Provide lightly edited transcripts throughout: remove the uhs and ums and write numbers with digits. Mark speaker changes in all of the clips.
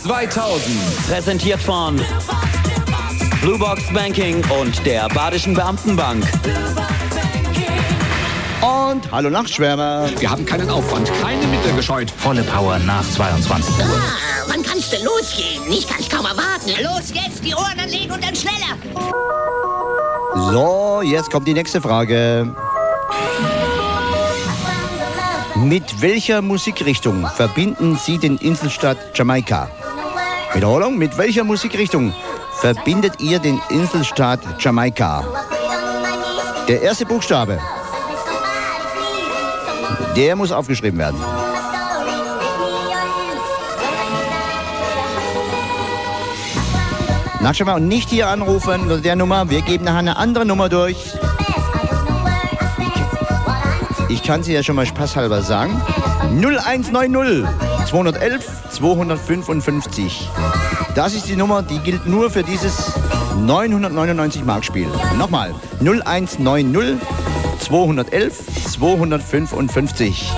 Speaker 1: 2000. Präsentiert von Blue Box Banking und der Badischen Beamtenbank.
Speaker 2: Und hallo Nachtschwärmer.
Speaker 3: Wir haben keinen Aufwand, keine Mittel gescheut.
Speaker 4: Volle Power nach 22 Uhr.
Speaker 5: Wann kann's denn losgehen? Ich kann's kaum erwarten. Los jetzt, die Ohren anlegen und dann schneller.
Speaker 2: So, jetzt kommt die nächste Frage. Mit welcher Musikrichtung verbinden Sie den Inselstaat Jamaika? Wiederholung, mit welcher Musikrichtung verbindet ihr den Inselstaat Jamaika? Der erste Buchstabe, der muss aufgeschrieben werden. Nachschauen und nicht hier anrufen unter der Nummer. Wir geben nachher eine andere Nummer durch. Ich kann sie ja schon mal spaßhalber sagen. 0190 211 255. Das ist die Nummer, die gilt nur für dieses 999 Mark Spiel. Nochmal, 0190 211 255.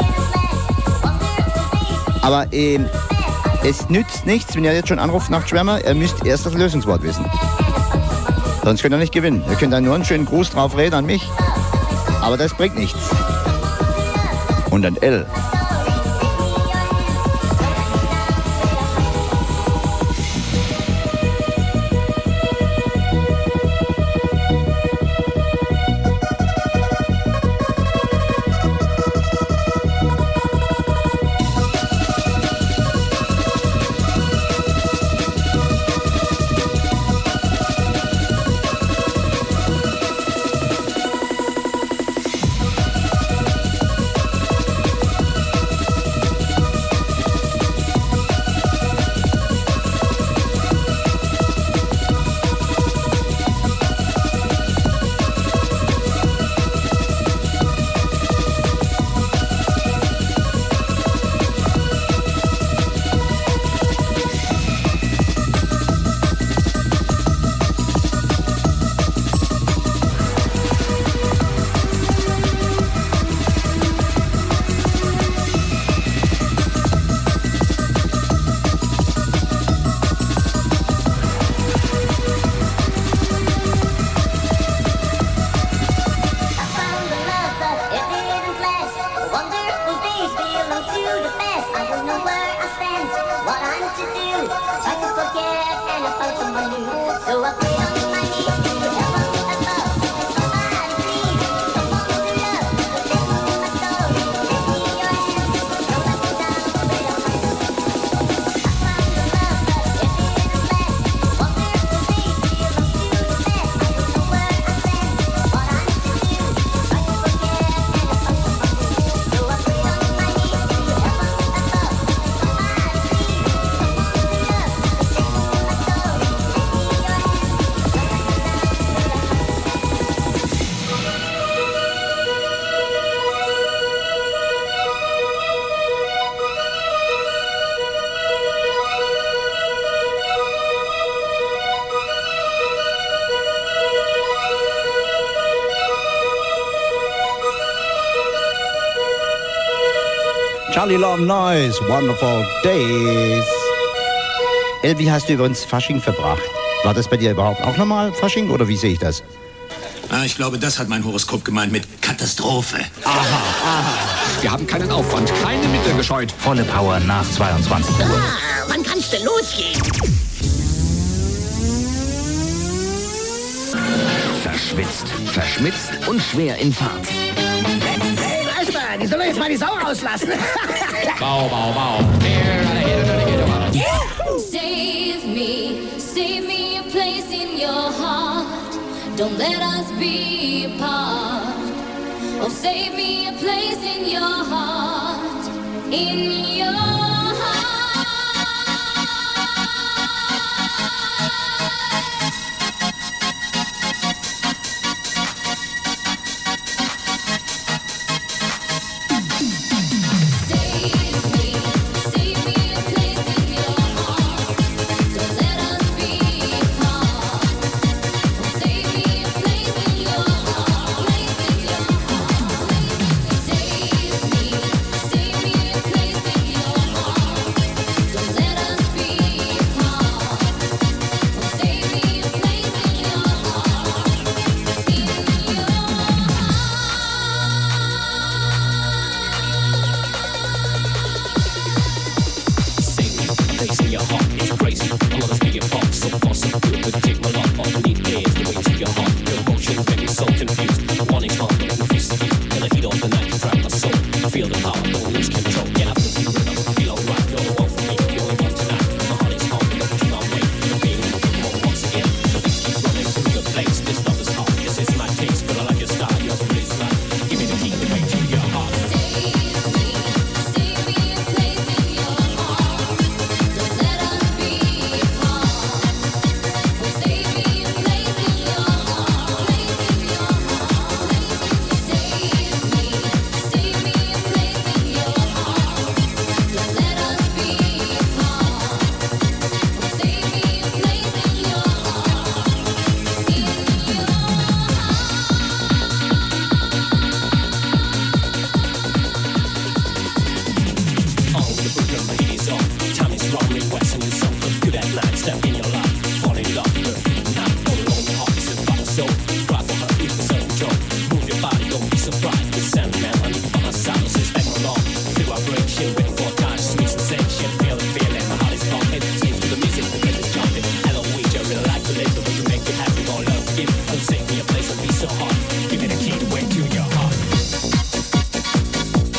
Speaker 2: Aber es nützt nichts, wenn ihr jetzt schon anruft, Nachtschwärmer, ihr müsst erst das Lösungswort wissen. Sonst könnt ihr nicht gewinnen. Ihr könnt dann nur einen schönen Gruß drauf reden an mich. Aber das bringt nichts. Und ein L. Charlie Long Noise, Wonderful Days. Wie hast du übrigens Fasching verbracht? War das bei dir überhaupt auch normal, Fasching, oder wie sehe ich das?
Speaker 6: Ich glaube, das hat mein Horoskop gemeint mit Katastrophe.
Speaker 3: Aha. Wir haben keinen Aufwand, keine Mittel gescheut.
Speaker 4: Volle Power nach 22 Uhr.
Speaker 5: Wann kann's denn losgehen?
Speaker 1: Verschwitzt, verschmitzt und schwer in Fahrt.
Speaker 5: Hey, Meister, die sollen jetzt mal die Sau rauslassen.
Speaker 3: Bau.
Speaker 7: Save me a place in your heart. Don't let us be apart. Oh, save me a place in your heart. In your heart. Save me a place in your heart.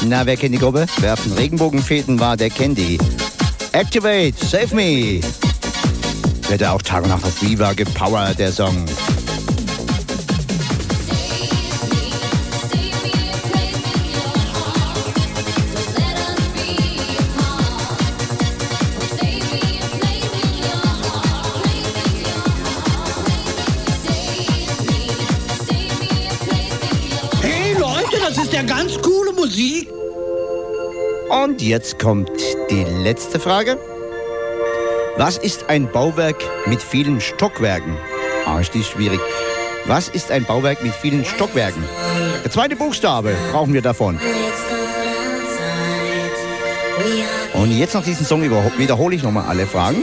Speaker 2: Na, wer kennt die Gruppe? Wer auf den Regenbogenfäden war, der kennt die. Activate, Save Me. Wird auch Tag und Nacht auf Viva gepowert, der Song.
Speaker 8: Hey Leute, das ist ja ganz coole Musik.
Speaker 2: Und jetzt kommt die letzte Frage. Was ist ein Bauwerk mit vielen Stockwerken? Ist die schwierig. Was ist ein Bauwerk mit vielen Stockwerken? Der zweite Buchstabe brauchen wir davon. Und jetzt nach diesem Song wiederhole ich nochmal alle Fragen.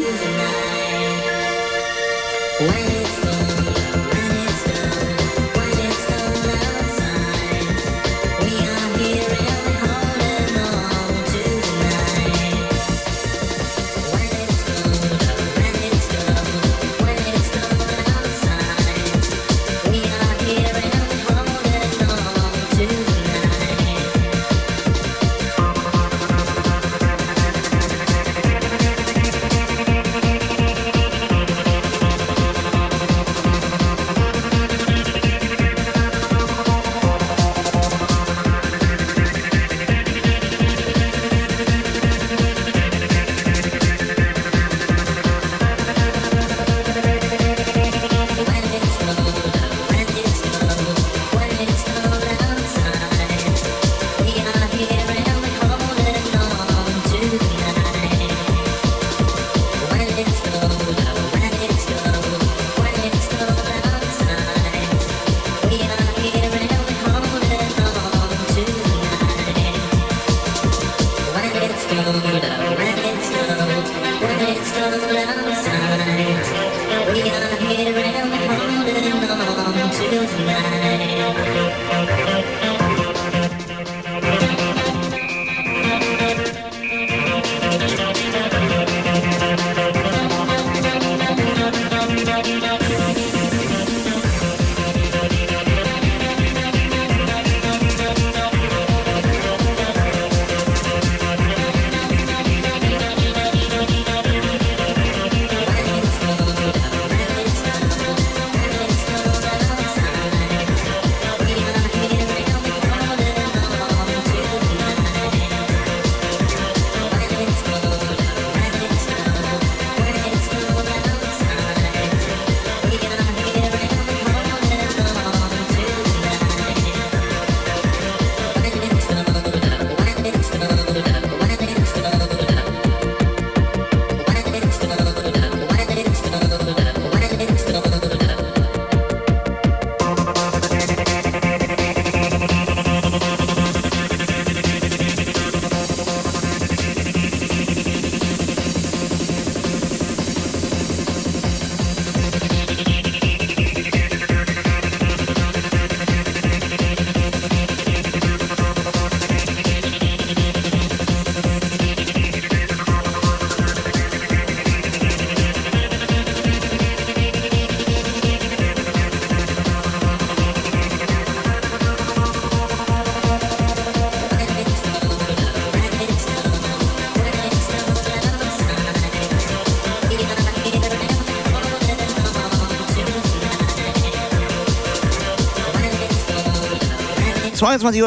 Speaker 2: Um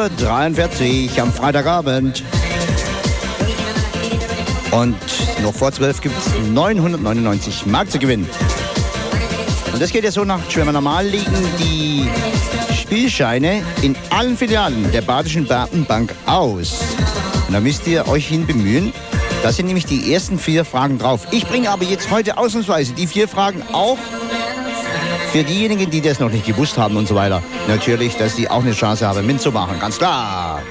Speaker 2: 22:43 Uhr am Freitagabend. Und noch vor 12 gibt es 999 Mark zu gewinnen. Und das geht ja so nach Schwimmer Normal liegen die Spielscheine in allen Filialen der Badischen Beamtenbank aus. Und da müsst ihr euch hin bemühen. Da sind nämlich die ersten 4 Fragen drauf. Ich bringe aber jetzt heute ausnahmsweise die 4 Fragen auch für diejenigen, die das noch nicht gewusst haben und so weiter. Natürlich, dass die auch eine Chance haben, mitzumachen. Ganz klar.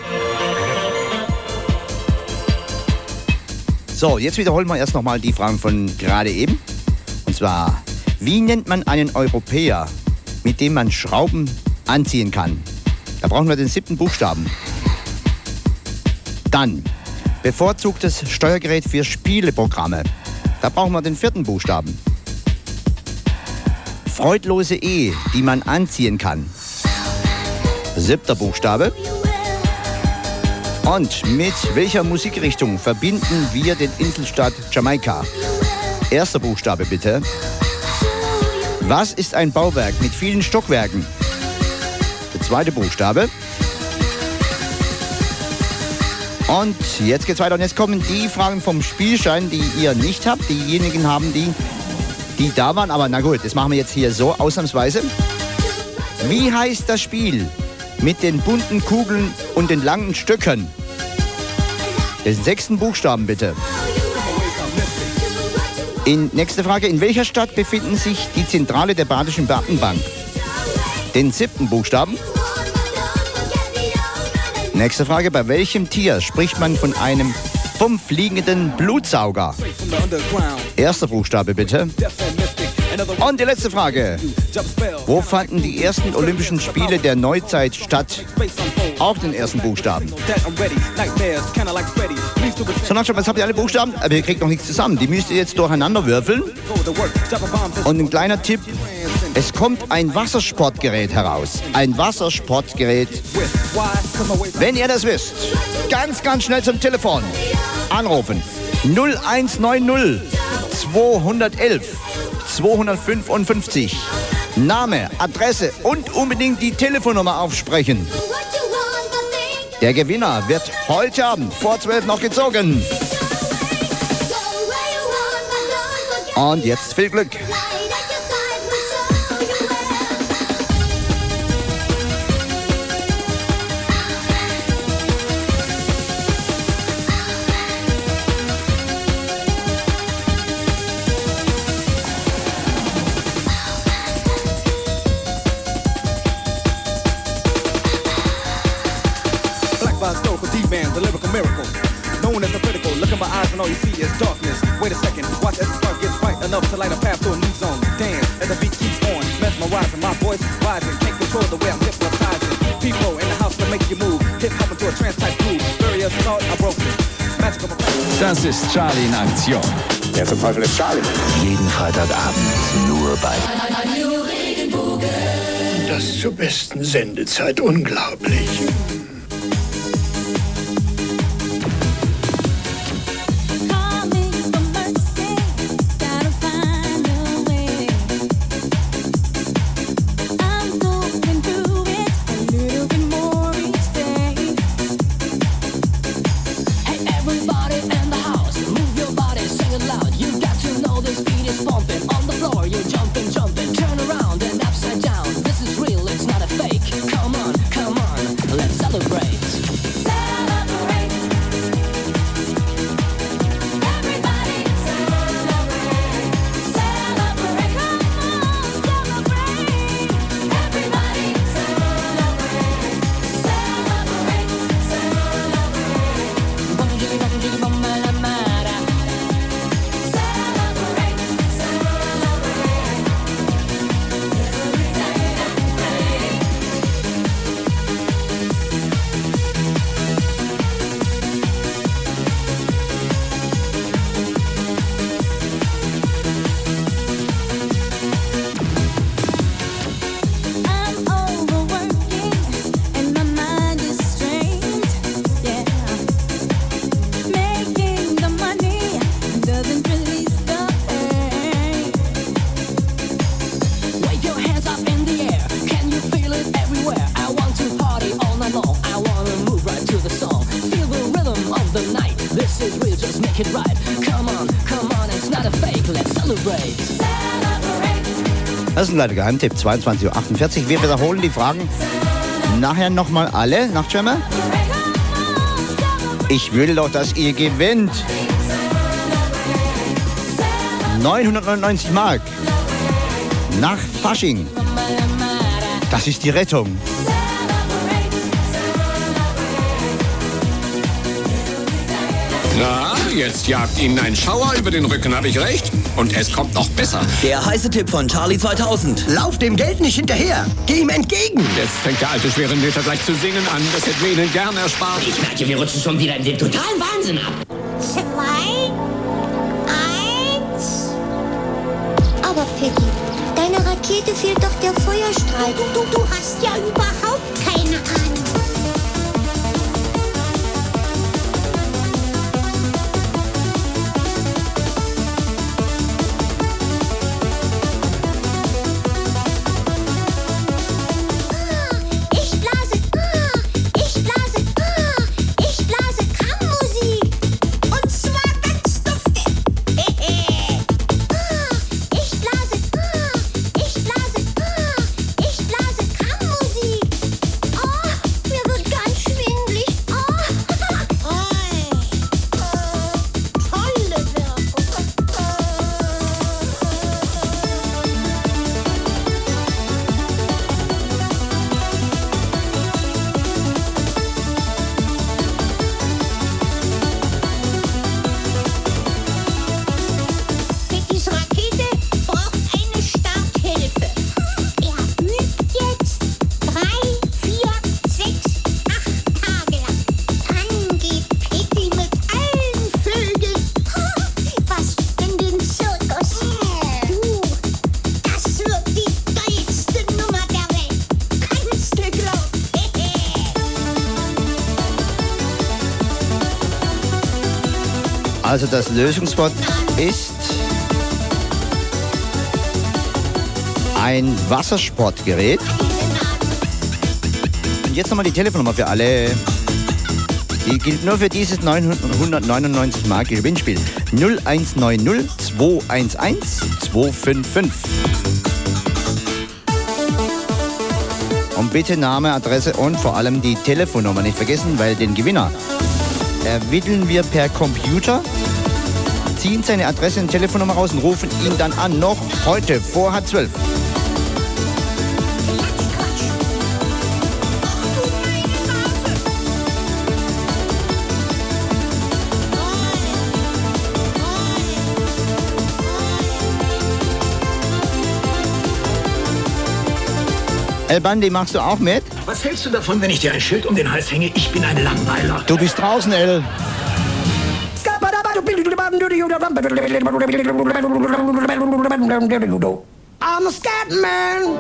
Speaker 2: So, jetzt wiederholen wir erst nochmal die Fragen von gerade eben. Und zwar, wie nennt man einen Europäer, mit dem man Schrauben anziehen kann? Da brauchen wir den 7. Buchstaben. Dann, bevorzugtes Steuergerät für Spieleprogramme. Da brauchen wir den 4. Buchstaben. Freudlose Ehe, die man anziehen kann. 7. Buchstabe. Und mit welcher Musikrichtung verbinden wir den Inselstaat Jamaika? Erster Buchstabe bitte. Was ist ein Bauwerk mit vielen Stockwerken? Der zweite Buchstabe. Und jetzt geht's weiter. Und jetzt kommen die Fragen vom Spielschein, die ihr nicht habt. Diejenigen haben die da waren. Aber na gut, das machen wir jetzt hier so, ausnahmsweise. Wie heißt das Spiel mit den bunten Kugeln und den langen Stöcken? Den sechsten Buchstaben bitte. Nächste Frage. In welcher Stadt befinden sich die Zentrale der Badischen Beamtenbank? Den siebten Buchstaben. Nächste Frage. Bei welchem Tier spricht man von einem fliegenden Blutsauger? Erster Buchstabe bitte. Und die letzte Frage. Wo fanden die ersten Olympischen Spiele der Neuzeit statt? Auch den ersten Buchstaben. So, Nachschau, jetzt habt ihr alle Buchstaben, aber ihr kriegt noch nichts zusammen. Die müsst ihr jetzt durcheinander würfeln. Und ein kleiner Tipp. Es kommt ein Wassersportgerät heraus. Ein Wassersportgerät. Wenn ihr das wisst, ganz, ganz schnell zum Telefon anrufen. 0190 211 255. Name, Adresse und unbedingt die Telefonnummer aufsprechen. Der Gewinner wird heute Abend vor 12 noch gezogen. Und jetzt viel Glück.
Speaker 9: The lyrical miracle, known as the critical. Look in my eyes and all you see is darkness. Wait a second, watch as the spark gets bright enough to light a path to a new zone. Dance as the beat keeps on, mesmerizing, my voice rising. Can't control the way I'm hypnotizing. People in the house to make you move. Hip hop into a trance type groove. Barriers thought I broke it. Magic of a
Speaker 3: Das ist Charlie in Aktion.
Speaker 6: Der zum Teufel ist Charlie.
Speaker 4: Jeden Freitagabend nur bei
Speaker 6: Das zur besten Sendezeit, unglaublich.
Speaker 2: Das ist ein leider Geheimtipp, 22:48 Uhr. Wir wiederholen die Fragen nachher nochmal alle. Nachtschwärmer? Ich will doch, dass ihr gewinnt. 999 Mark. Nach Fasching. Das ist die Rettung.
Speaker 3: Na, jetzt jagt Ihnen ein Schauer über den Rücken, habe ich recht? Und es kommt noch besser.
Speaker 1: Der heiße Tipp von Charlie 2000.
Speaker 8: Lauf dem Geld nicht hinterher. Geh ihm entgegen.
Speaker 3: Jetzt fängt der alte schwere Nöter gleich zu singen an. Das hätten wir Ihnen gern erspart.
Speaker 5: Ich merke, wir rutschen schon wieder in den totalen Wahnsinn ab.
Speaker 10: 2, 1. Aber Peggy, deiner Rakete fehlt doch der Feuerstrahl. Du hast ja überhaupt keine Ahnung.
Speaker 2: Also das Lösungswort ist ein Wassersportgerät. Und jetzt nochmal die Telefonnummer für alle. Die gilt nur für dieses 999 Mark Gewinnspiel. 0190 211 255. Und bitte Name, Adresse und vor allem die Telefonnummer nicht vergessen, weil den Gewinner ermitteln wir per Computer, ziehen seine Adresse und Telefonnummer raus und rufen ihn dann an, noch heute vor halb 12. El Bandi, machst du auch mit?
Speaker 6: Was hältst du davon, wenn ich dir ein Schild um den Hals hänge? Ich bin ein Langweiler.
Speaker 2: Du bist draußen, El.
Speaker 8: I'm a scat man.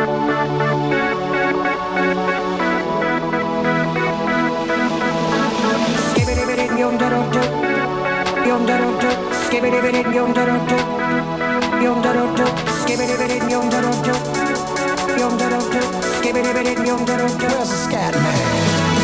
Speaker 8: Where's the scat man?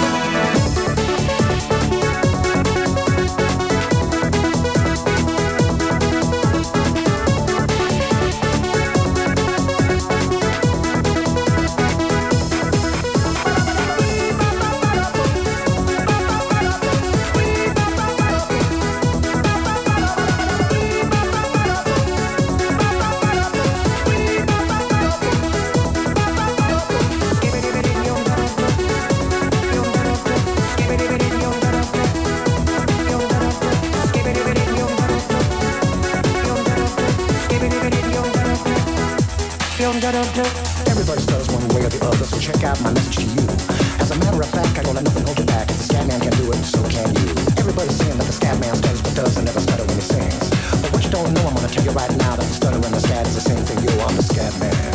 Speaker 11: Everybody stutters one way or the other, so check out my message to you. As a matter of fact, I don't let nothing hold you back. If the scat man can do it, so can you. Everybody's saying that the scat man stutters but doesn't ever stutter when he sings. But what you don't know, I'm gonna tell you right now that the stutter and the scat is the same thing. Yo, I'm the scat man.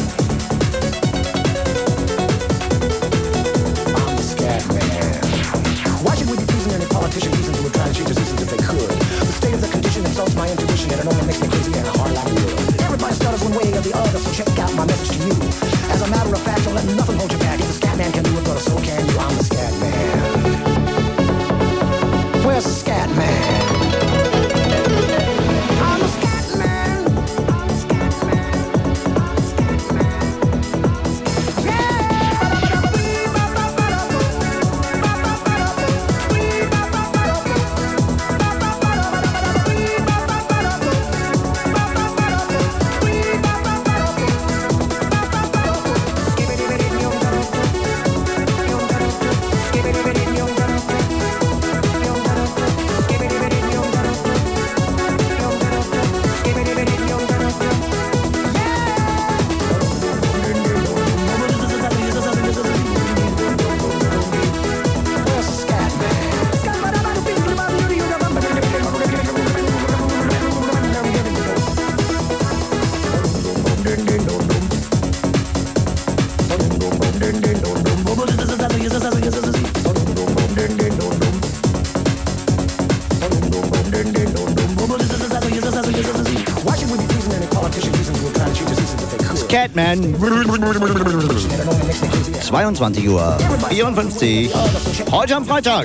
Speaker 11: I'm the scat man. Why should we be pleasing any politician reasons who would try to cheat us reasons if they could? The state of the condition insults my intuition and it only makes me crazy and hard like wood. Everybody stutters one way or the other, so check out my message to you. As a matter of fact, don't let nothing hold you back. If the scat man can do it, brother, so can you. I'm the scat man. Where's the scat man? I'm the scat man. I'm the scat man. I'm the scat man.
Speaker 2: Scatman. 22 Uhr 54. Heute am Freitag.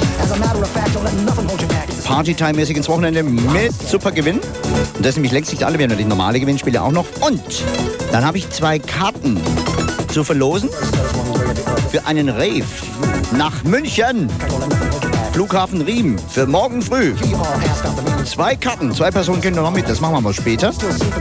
Speaker 2: Partytime-mäßig ins Wochenende mit super Gewinn. Und das nämlich längst nicht alle, wir haben natürlich normale Gewinnspiele auch noch. Und dann habe ich 2 Karten zu verlosen für einen Rave nach München. Flughafen Riem für morgen früh. 2 Karten, 2 Personen können noch mit, das machen wir mal später.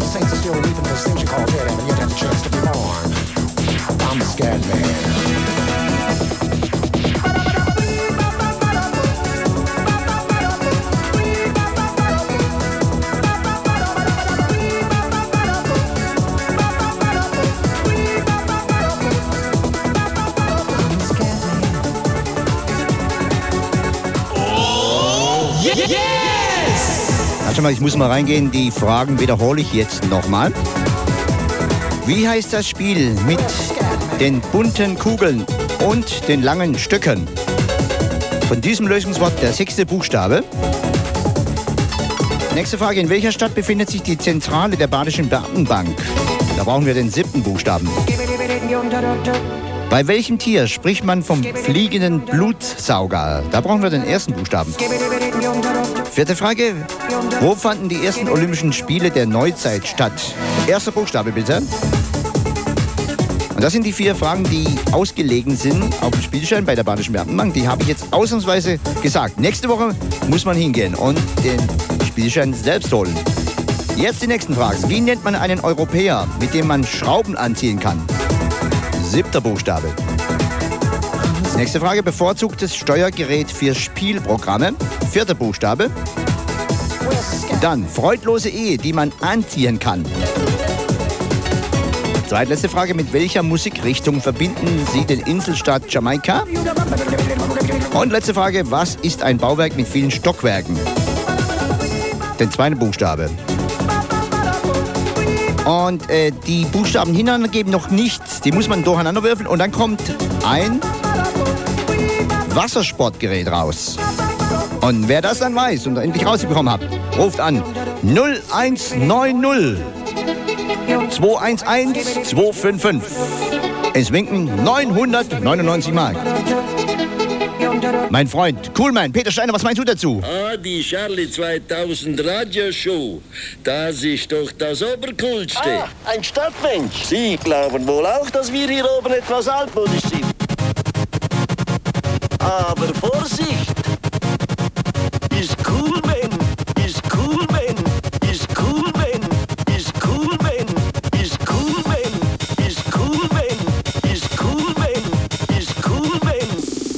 Speaker 2: Warte mal, ich muss mal reingehen, die Fragen wiederhole ich jetzt nochmal. Wie heißt das Spiel mit den bunten Kugeln und den langen Stöcken? Von diesem Lösungswort der 6. Buchstabe. Nächste Frage. In welcher Stadt befindet sich die Zentrale der Badischen Beamtenbank? Da brauchen wir den 7. Buchstaben. Bei welchem Tier spricht man vom fliegenden Blutsauger? Da brauchen wir den 1. Buchstaben. 4. Frage. Wo fanden die ersten Olympischen Spiele der Neuzeit statt? 1. Buchstabe bitte. Und das sind die 4 Fragen, die ausgelegen sind auf dem Spielschein bei der Badischen Beamtenbank. Die habe ich jetzt ausnahmsweise gesagt. Nächste Woche muss man hingehen und den Spielschein selbst holen. Jetzt die nächsten Fragen. Wie nennt man einen Europäer, mit dem man Schrauben anziehen kann? 7. Buchstabe. Nächste Frage. Bevorzugtes Steuergerät für Spielprogramme? 4. Buchstabe. Dann freudlose Ehe, die man anziehen kann. Zweitletzte Frage. Mit welcher Musikrichtung verbinden Sie den Inselstaat Jamaika? Und letzte Frage. Was ist ein Bauwerk mit vielen Stockwerken? Den 2. Buchstabe. Und die Buchstaben hintereinander geben noch nichts. Die muss man durcheinander würfeln und dann kommt ein Wassersportgerät raus. Und wer das dann weiß und endlich rausbekommen hat, ruft an 0190 211 255. Es winken 999 Mark. Mein Freund, Coolman, Peter Steiner, was meinst du dazu?
Speaker 12: Die Charlie 2000 Radioshow, das ist doch das Obercoolste.
Speaker 13: Ein Stadtmensch. Sie glauben wohl auch, dass wir hier oben etwas altmodisch sind. Aber Vorsicht! Ist Coolman, ist Coolman, ist Coolman, ist Coolman, ist Coolman, ist Coolman, ist Coolman, ist Coolman.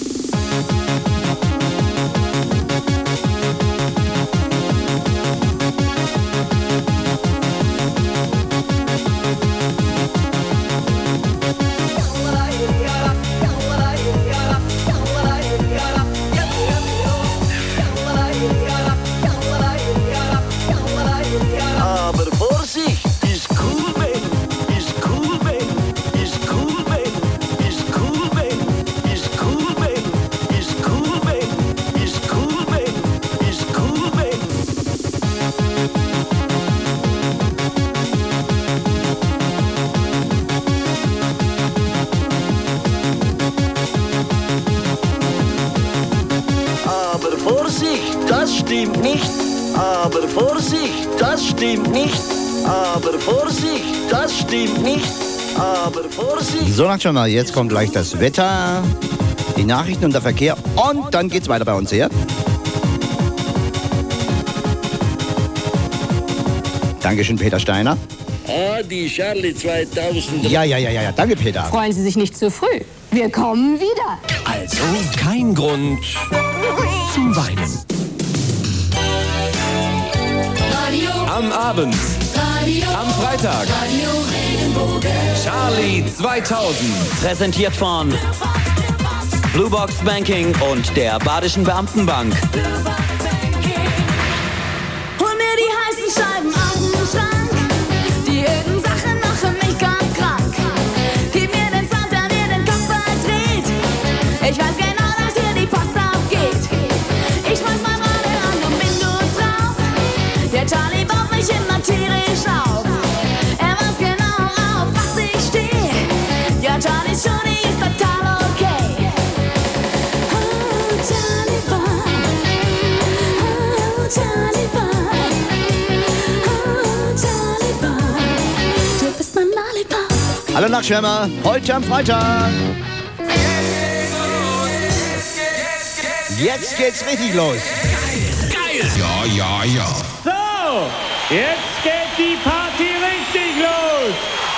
Speaker 13: Aber Vorsicht! Ist Coolman, ist Coolman, ist Coolman, ist Coolman, ist Coolman, ist Coolman, ist Coolman, ist Coolman. Aber Vorsicht, das stimmt nicht. Aber Vorsicht, das stimmt nicht. Aber Vorsicht, das stimmt nicht. Aber Vorsicht.
Speaker 2: So, lang schon mal. Jetzt kommt gleich das Wetter, die Nachrichten und der Verkehr. Und dann geht's weiter bei uns hier. Dankeschön, Peter Steiner.
Speaker 12: Die Charlie 2000.
Speaker 2: Ja. Danke, Peter.
Speaker 14: Freuen Sie sich nicht zu früh. Wir kommen wieder.
Speaker 15: Also kein Grund zum Weinen. Am Abend, am Freitag, Charlie 2000.
Speaker 1: Präsentiert von Blue Box Banking und der Badischen Beamtenbank.
Speaker 7: Hol mir die heißen Scheiben aus dem Schrank. Die öden Sachen machen mich ganz krank. Gib mir den Sound, der dir den Kopf verdreht. Ich weiß genau, dass hier die Post abgeht. Ich schmeiß mein Radio an und bin gut drauf. Der Charlie baut mich immer tierisch auf. Er weiß genau, auf was ich stehe. Ja, Charlie's Johnny ist total okay. Oh, Charlie Boy. Oh, Charlie Boy. Oh, Charlie Boy. Du bist mein Lollipop.
Speaker 2: Hallo Nachtschwärmer, heute am Freitag. Jetzt geht's richtig los.
Speaker 3: Geil! Ja.
Speaker 16: So, jetzt geht die Party richtig los.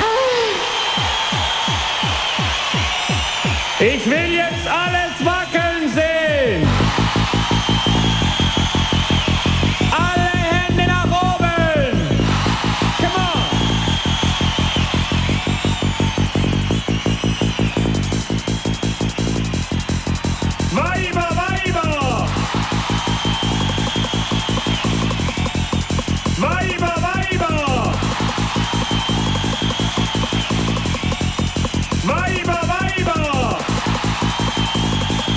Speaker 16: Ich will jetzt alles wackeln sehen. Alle Hände nach oben. Come on. Weiber, Weiber. Weiber, Weiber. Weiber, Weiber.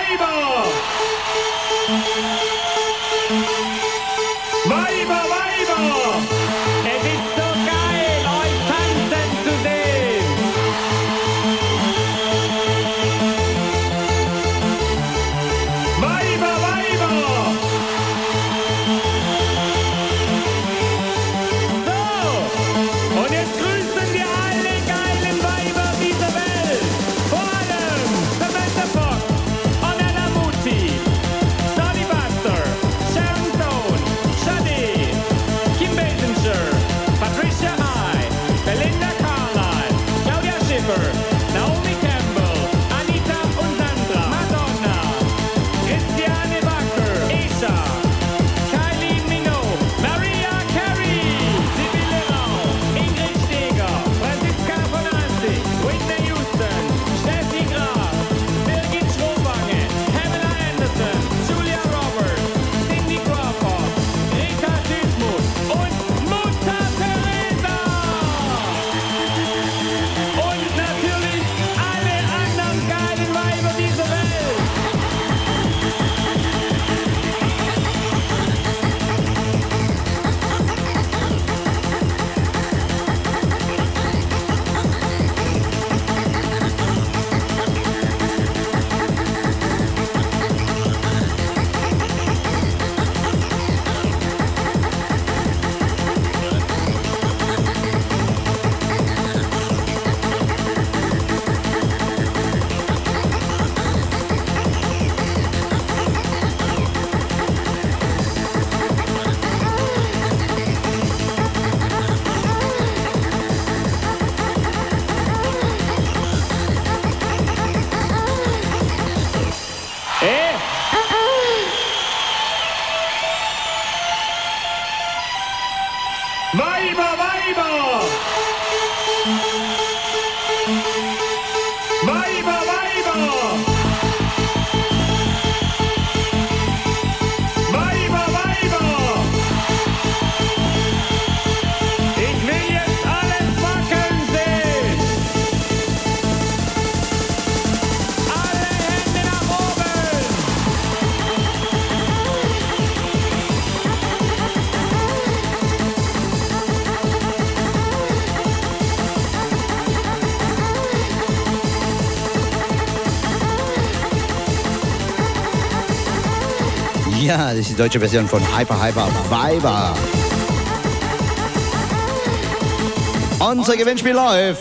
Speaker 16: Weiber! Weiber, Weiber! Es ist so geil, euch tanzen zu sehen! Weiber, Weiber! So, und jetzt grüßen wir alle geilen Weiber dieser Welt! Vor allem Samantha Fox, Ornella Muti, Sonny Buster, Sharon Stone, Shadi, Kim Basinger, Patricia High, Belinda Carlisle, Claudia Schiffer, Naomi Campbell, Anita und Sandra, Madonna, Christiane Backer, Isha, Kylie Minogue, Maria Carey, Sibylle Rau, Ingrid Steger, Franziska von Alsig, Whitney Houston, Steffi Graf, Birgit Schrobange, Pamela Anderson, Julia Roberts, Cindy Crawford, Rita Süßmuth und Mutter Teresa! Und natürlich alle anderen geilen Weiber dieser Welt! Weiber, Weiber! Weiber, Weiber! Weiber, Weiber! Ich will jetzt alles wackeln sehen! Alle Hände nach oben!
Speaker 2: Ja, das ist die deutsche Version von Hyper Hyper Weiber. Unser Gewinnspiel läuft.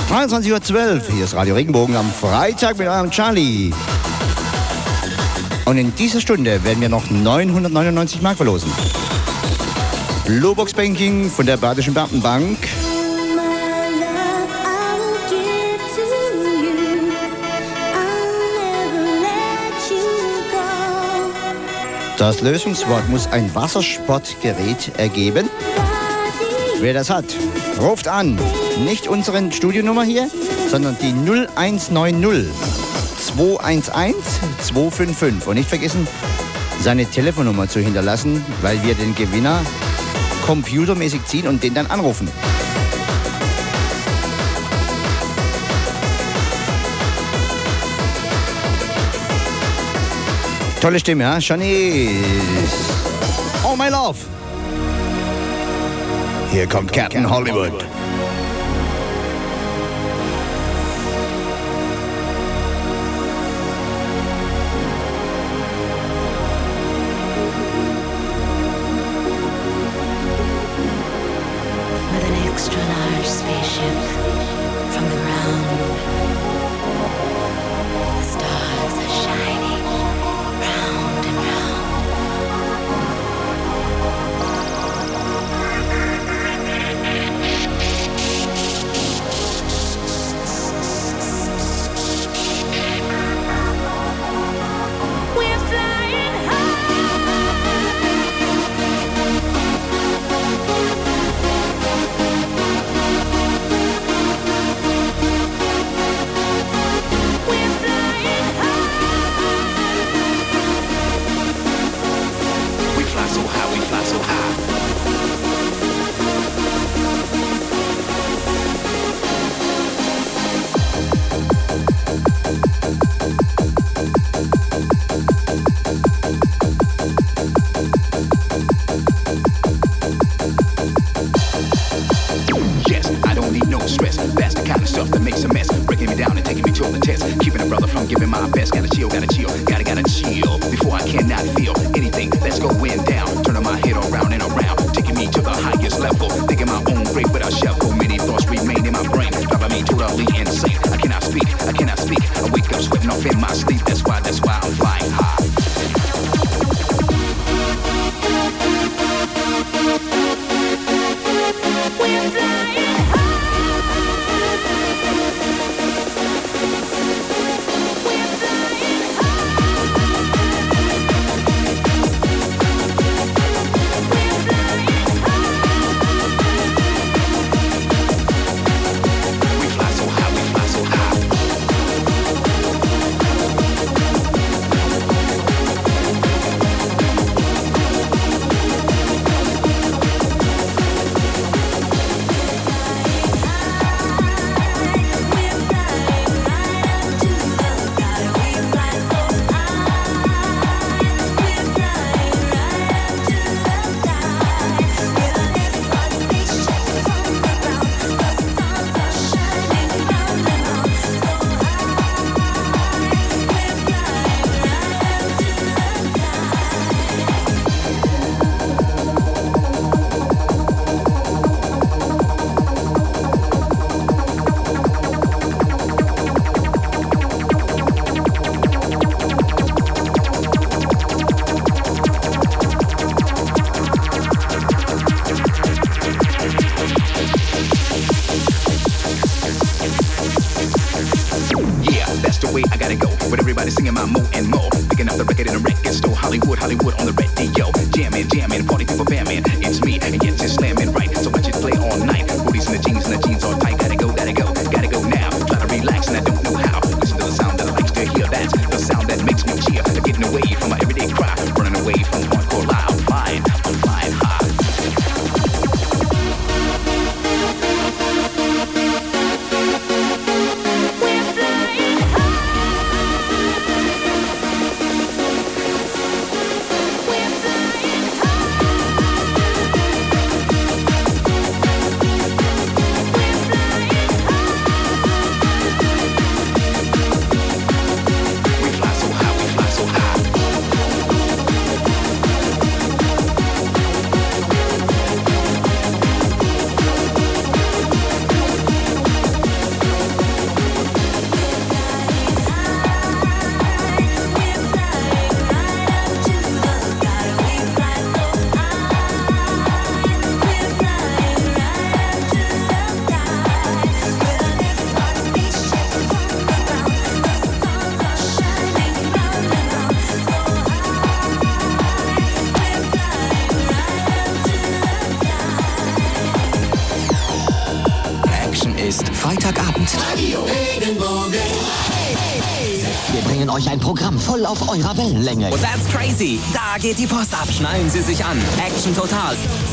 Speaker 2: 23:12 Uhr, hier ist Radio Regenbogen am Freitag mit eurem Charlie. Und in dieser Stunde werden wir noch 999 Mark verlosen. Bluebox Banking von der Badischen Beamtenbank. Das Lösungswort muss ein Wassersportgerät ergeben. Wer das hat, ruft an. Nicht unsere Studionummer hier, sondern die 0190 211 255. Und nicht vergessen, seine Telefonnummer zu hinterlassen, weil wir den Gewinner computermäßig ziehen und den dann anrufen. Tolle Stimme, ja? Shanice. Oh, my love. Hier kommt Captain Hollywood.
Speaker 17: With an extra large spaceship from the ground, the stars are shining round and round. We're flying high.
Speaker 4: ist Freitagabend.
Speaker 18: Radio Regenbogen.
Speaker 19: Wir bringen euch ein Programm voll auf eurer Wellenlänge.
Speaker 15: Oh, that's crazy. Da geht die Post ab. Schnallen Sie sich an. Action total.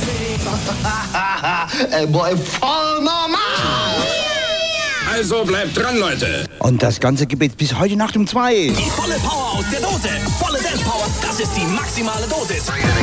Speaker 19: Boy, voll normal.
Speaker 3: Also bleibt dran, Leute.
Speaker 2: Und das Ganze gibt es bis heute Nacht um 2.
Speaker 15: Die volle Power aus der Dose. Volle Dance Power. Das ist die maximale Dosis.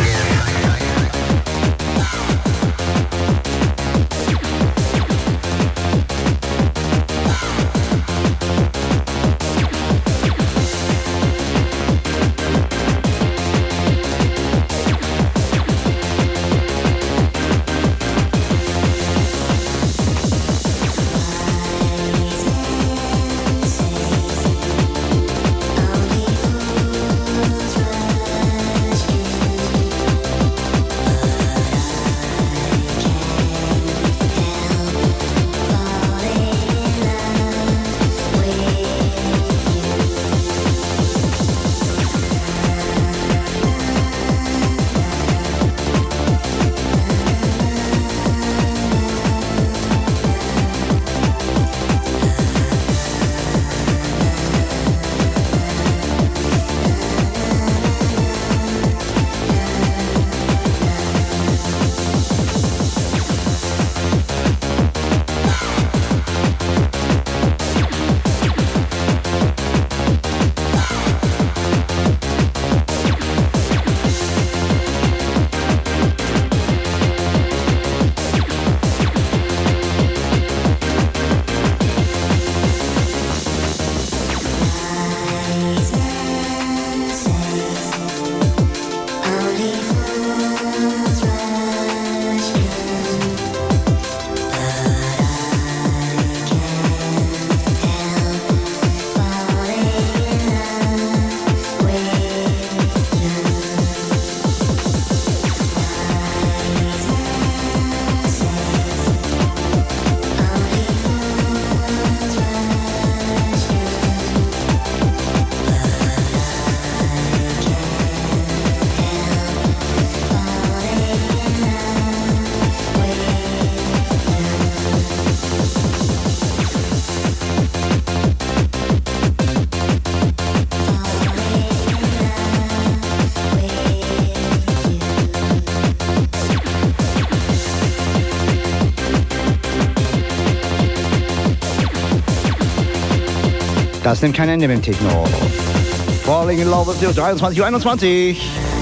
Speaker 2: Das nimmt kein Ende mit dem Techno. Falling in Love with you, 23:21.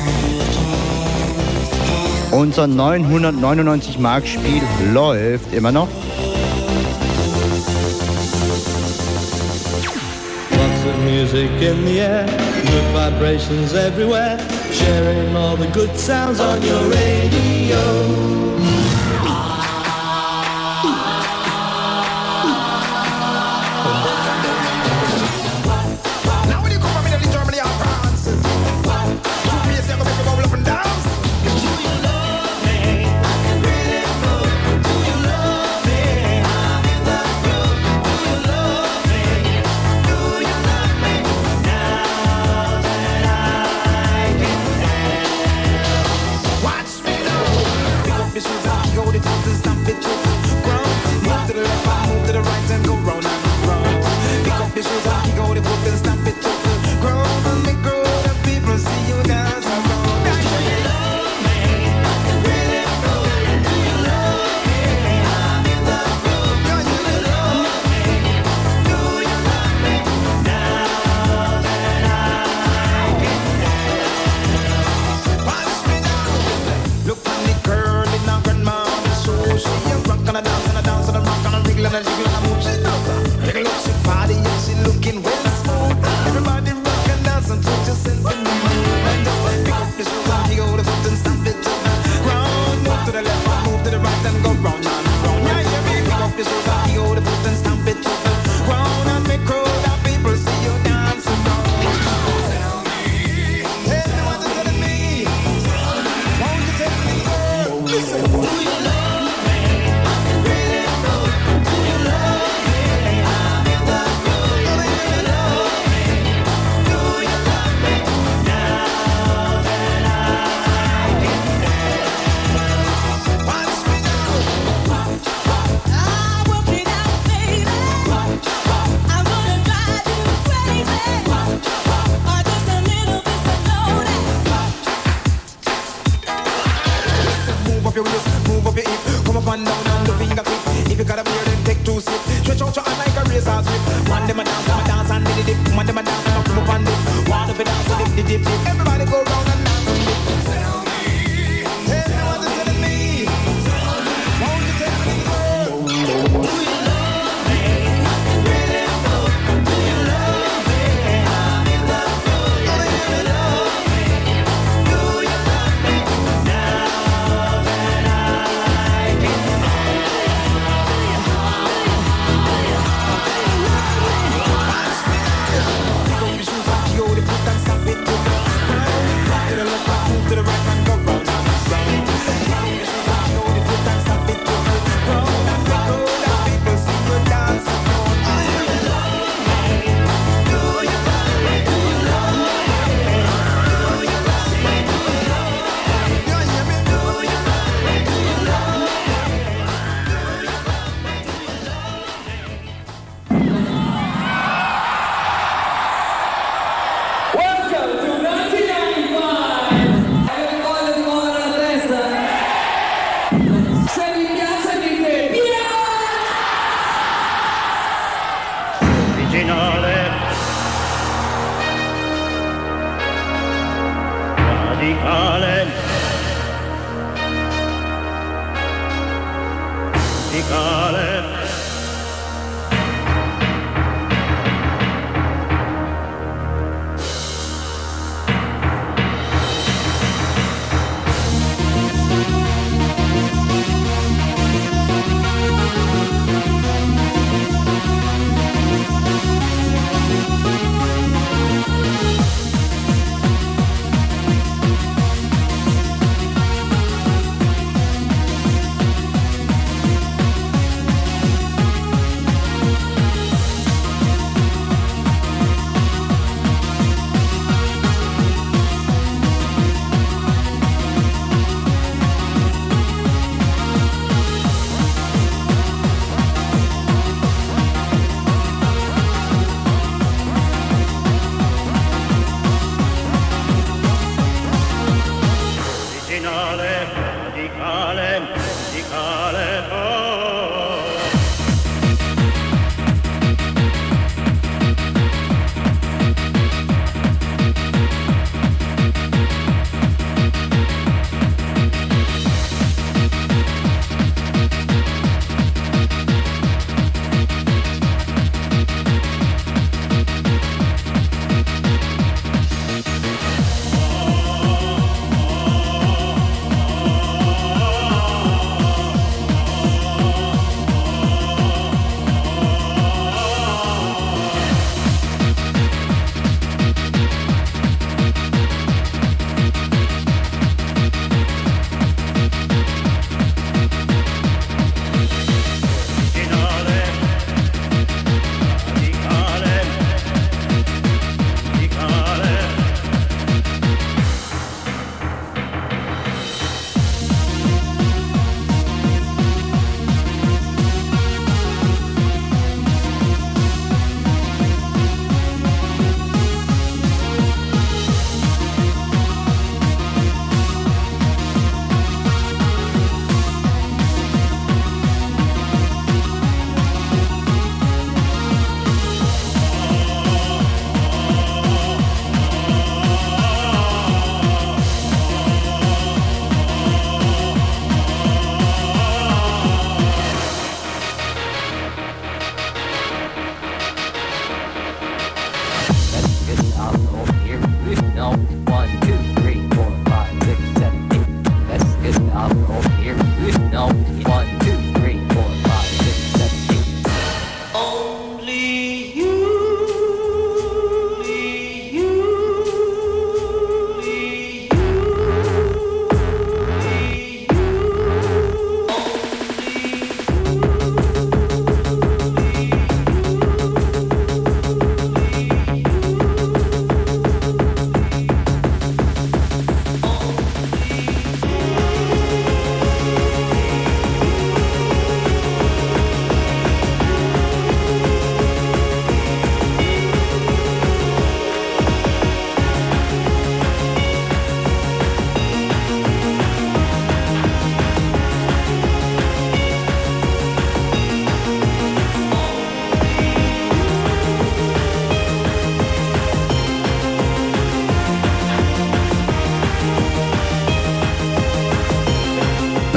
Speaker 2: Unser 999 Mark Spiel läuft immer noch.
Speaker 20: Lots of music in the air, good vibrations everywhere, sharing all the good sounds on your radio.
Speaker 9: up your waist, move up your hip, come up and down and do finger clip. If you got a beer, then take 2 sips. Stretch out your hand like a razor's whip. Man, them a dance and dip. Man, them a dance and come up and dip. Wanna be dance and dip. Everybody go round and dance and dip. Tell me, tell me what you're telling me. Won't you tell me, girl? Do you love me? Really love? Do you love me? I'm in love. Do you love me? Do you love me? Now that I can to the right and go round and round. The foot and stop it to the ground and go down. People see you dance alone. Do you love me? Do you love me? Do you love me? Do you love me? Do you love me? Do you hear me? Do you love me? Do you love me?
Speaker 16: Welcome to 1995.
Speaker 20: Originale, radicale, radicale.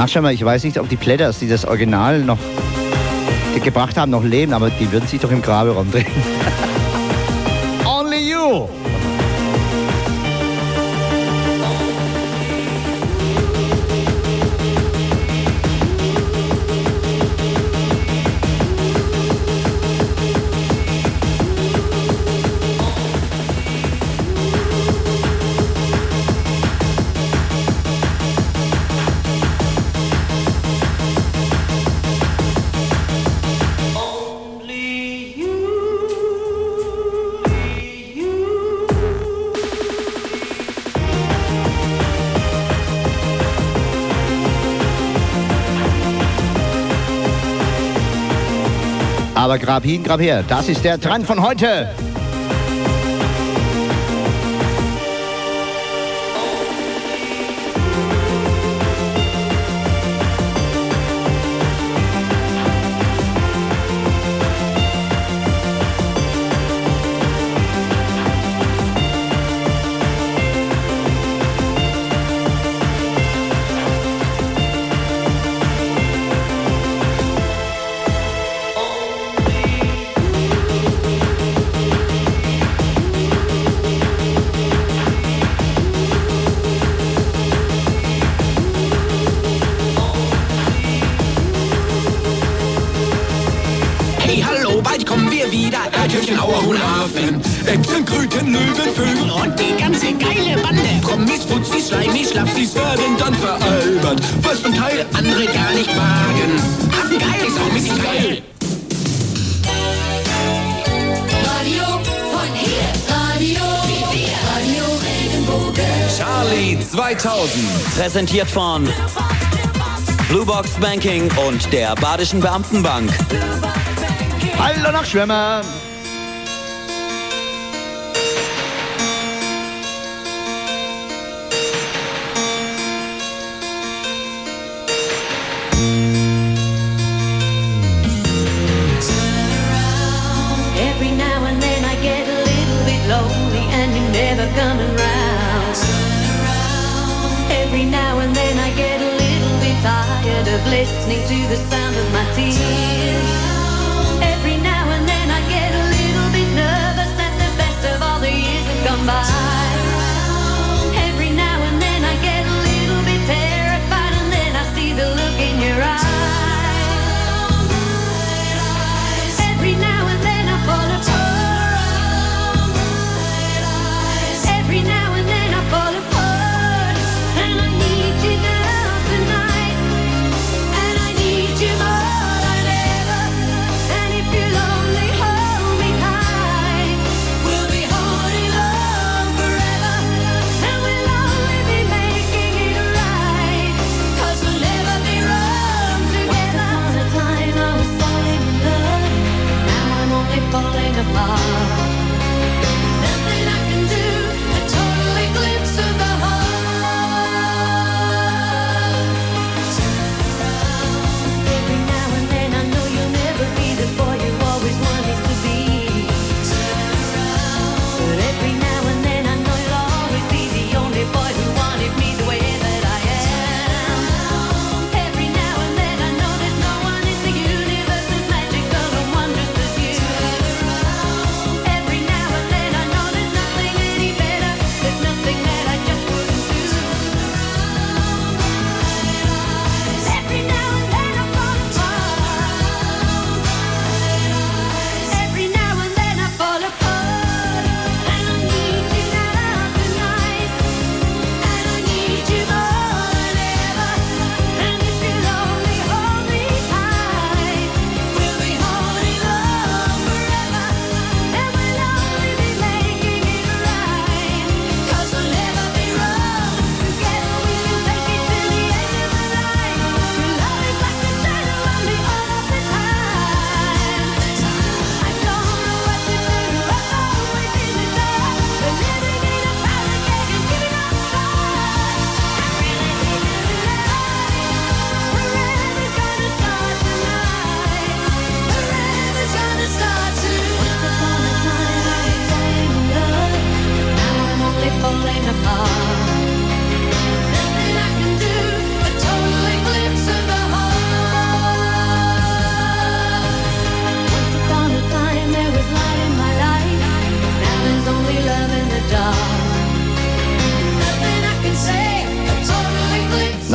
Speaker 2: Ach, schau mal, ich weiß nicht, ob die Platters, die das Original noch gebracht haben, noch leben, aber die würden sich doch im Grabe rumdrehen. Only You! Aber grab hin, grab her. Das ist der Trend von heute.
Speaker 15: Kirchenauer-Hulafen, Äpfel, Kröten, Löwen, Vögel und die ganze geile Bande. Promis, Fuzis, Schleimi, Schlapsis werden dann veralbert, was zum Teil andere gar nicht wagen. Affengeil ist auch mäßig geil.
Speaker 7: Radio von hier, Radio Regenbogen.
Speaker 1: Charlie 2000. Präsentiert von Blue Box Banking und der Badischen Beamtenbank.
Speaker 2: Hallo nach Schwimmen!
Speaker 17: Every now and then I get a little bit lonely and you're never coming round. Every now and then I get a little bit tired of listening to the sound of my tears. Every now and then I get a little bit nervous that the best of all the years have gone by. Every now and then I get a little bit terrified and then I see the look in your eyes. Every now and then I fall apart. Every now and then I fall apart. And I need you now tonight. And I need you more than ever. And if you'll only hold me tight, we'll be holding on forever.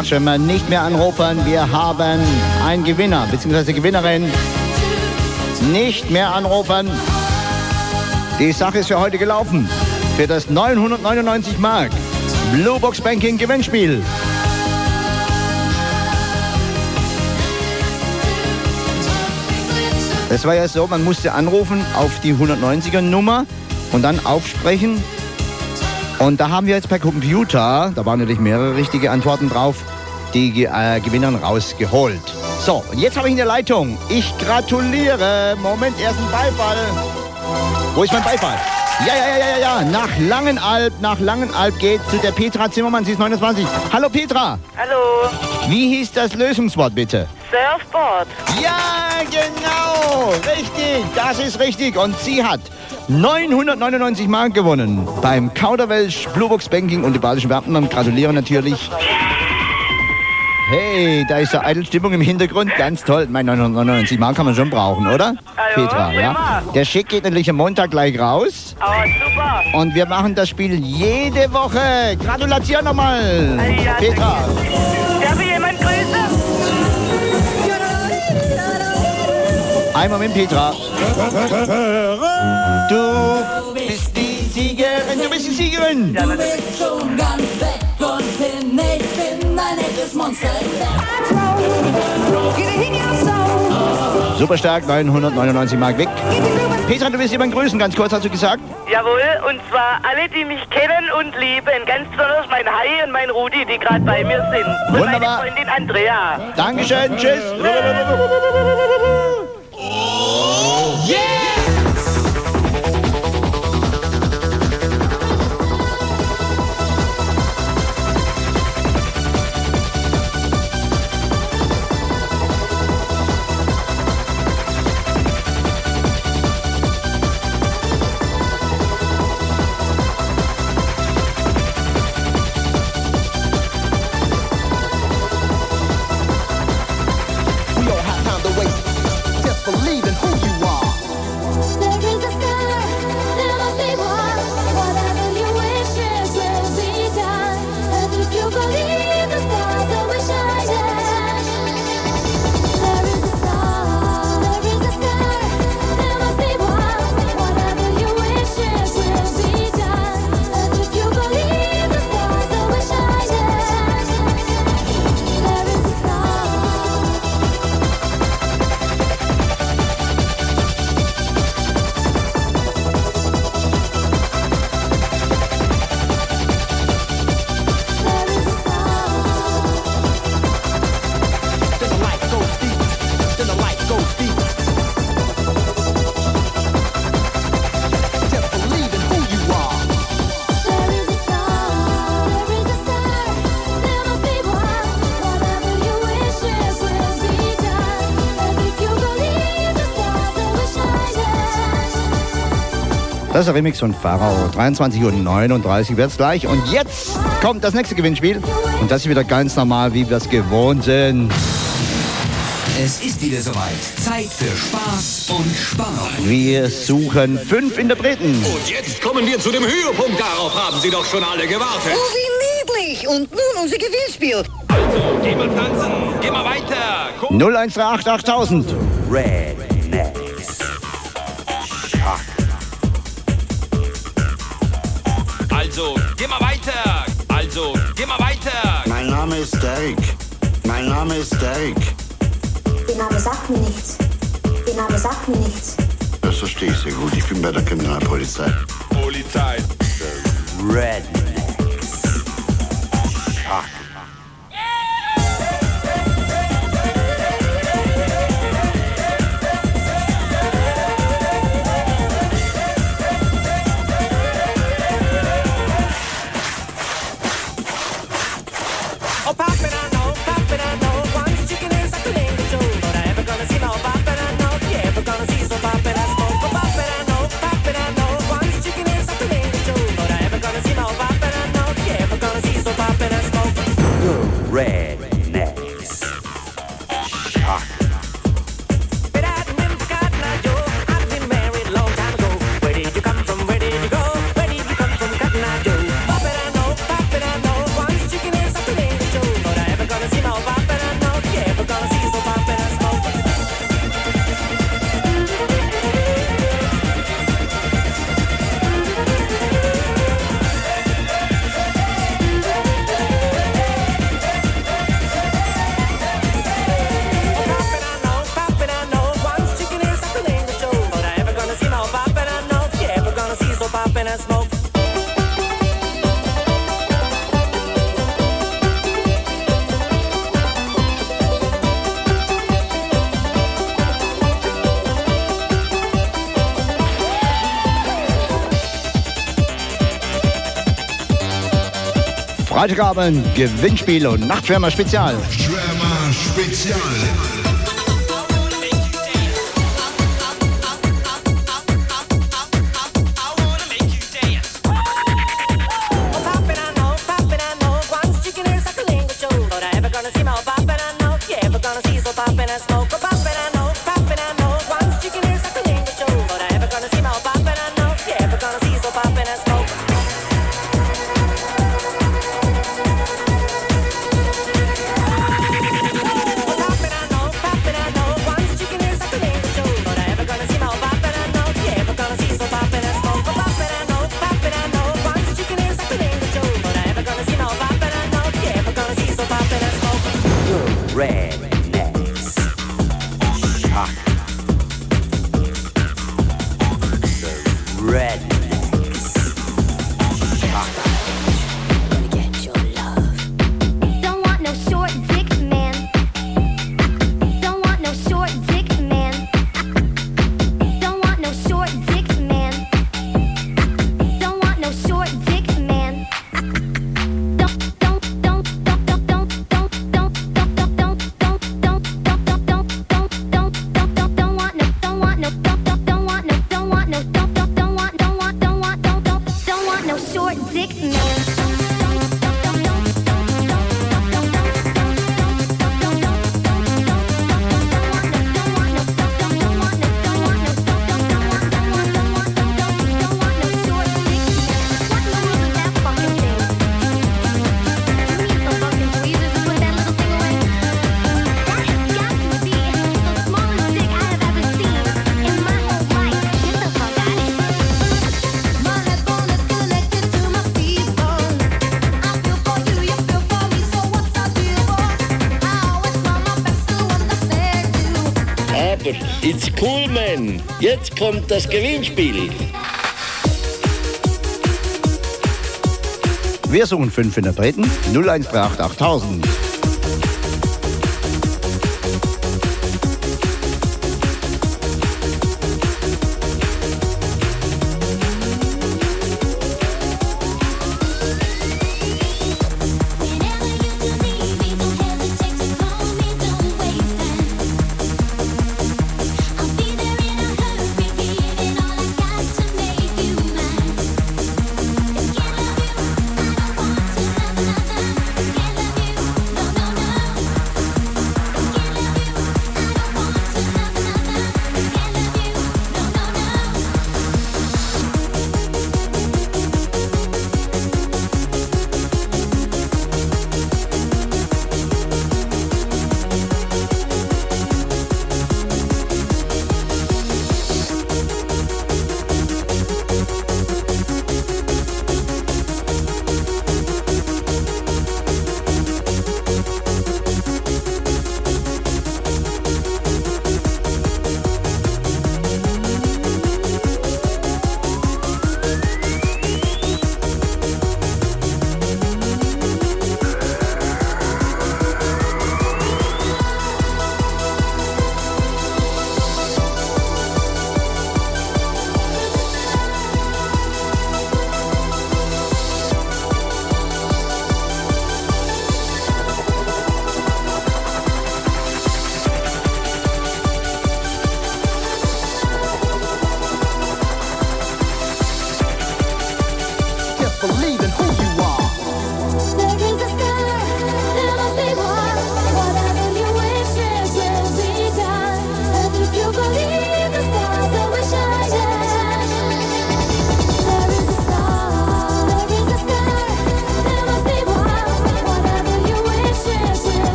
Speaker 2: Sprachschwimmer nicht mehr anrufen. Wir haben einen Gewinner bzw. Gewinnerin. Nicht mehr anrufen. Die Sache ist für heute gelaufen. Für das 999 Mark Blue Box Banking Gewinnspiel. Es war ja so, man musste anrufen auf die 190er Nummer und dann aufsprechen. Und da haben wir jetzt per Computer, da waren natürlich mehrere richtige Antworten drauf, die Gewinner rausgeholt. So, und jetzt habe ich in der Leitung. Ich gratuliere. Moment, erst ein Beifall. Wo ist mein Beifall? Ja. Nach Langenalb geht zu der Petra Zimmermann. Sie ist 29. Hallo Petra.
Speaker 21: Hallo.
Speaker 2: Wie hieß das Lösungswort bitte?
Speaker 21: Surfboard.
Speaker 2: Ja, genau. Richtig. Das ist richtig. Und sie hat 999 Mark gewonnen beim Kauderwelsch Blue Box Banking und dem Badischen Beamtenamt. Gratuliere natürlich. Hey, da ist ja Eidelstimmung im Hintergrund. Ganz toll. Mein 999 Mark kann man schon brauchen, oder?
Speaker 21: Hallo,
Speaker 2: Petra, ja. Der Schick geht natürlich am Montag gleich raus.
Speaker 21: Oh, super.
Speaker 2: Und wir machen das Spiel jede Woche. Gratulation nochmal,
Speaker 21: Ja,
Speaker 2: Petra.
Speaker 21: Darf ich jemand grüßen?
Speaker 2: Ein Moment, Petra. Du bist die Siegerin. Du bist die Siegerin.
Speaker 7: Du bist schon ganz weg und bin ich bin ein echtes Monster.
Speaker 2: Super stark, 999 Mark weg. Petra, du willst jemanden grüßen, ganz kurz, hast du gesagt?
Speaker 21: Jawohl, und zwar alle, die mich kennen und lieben. Ganz besonders mein Hai und mein Rudi, die gerade bei mir sind. Und
Speaker 2: Wunderbar.
Speaker 21: meine Freundin Andrea.
Speaker 2: Dankeschön, tschüss. Das ist der Remix von Pharao. 23:39 Uhr wird's gleich. Und jetzt kommt das nächste Gewinnspiel. Und das ist wieder ganz normal, wie wir es gewohnt sind.
Speaker 22: Es ist wieder soweit. Zeit für Spaß und Spannung.
Speaker 2: Wir suchen 5 Interpreten.
Speaker 3: Und jetzt kommen wir zu dem Höhepunkt. Darauf haben Sie doch schon alle gewartet.
Speaker 5: Oh, wie niedlich! Und nun unser Gewinnspiel.
Speaker 15: Also, geh mal tanzen, geh mal weiter.
Speaker 2: 0138 8000.
Speaker 4: Rednecks. Schock.
Speaker 15: Also, geh mal weiter. Also, geh mal weiter.
Speaker 23: Mein Name ist Derek. Mein Name ist Derek.
Speaker 10: Der Name sagt mir nichts. Der Name sagt mir nichts.
Speaker 23: Das verstehe ich sehr gut. Ich bin bei der Kriminalpolizei.
Speaker 15: Polizei.
Speaker 4: Rednecks. Schock.
Speaker 7: Gonna see my
Speaker 2: Freitagabend, Gewinnspiel und Nachtschwärmer Spezial.
Speaker 6: Schwärmer Spezial.
Speaker 12: It's cool, man. Jetzt kommt das Gewinnspiel.
Speaker 2: Wir suchen 5 Interpreten. 0138 8000.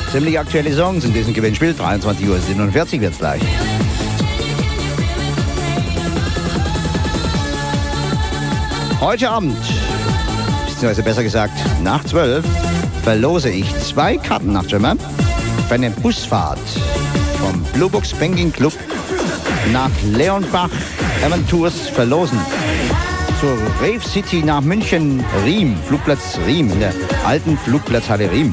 Speaker 2: ziemlich aktuelle Songs in diesem Gewinnspiel. 23:47 Uhr wird's gleich. Heute Abend, beziehungsweise besser gesagt nach 12, verlose ich 2 Karten nach Gemma für eine Busfahrt vom Blue Box Banking Club nach Leonbach Aventours verlosen. Zur Rave City nach München, Riem, Flugplatz Riem, in der alten Flugplatzhalle Riem.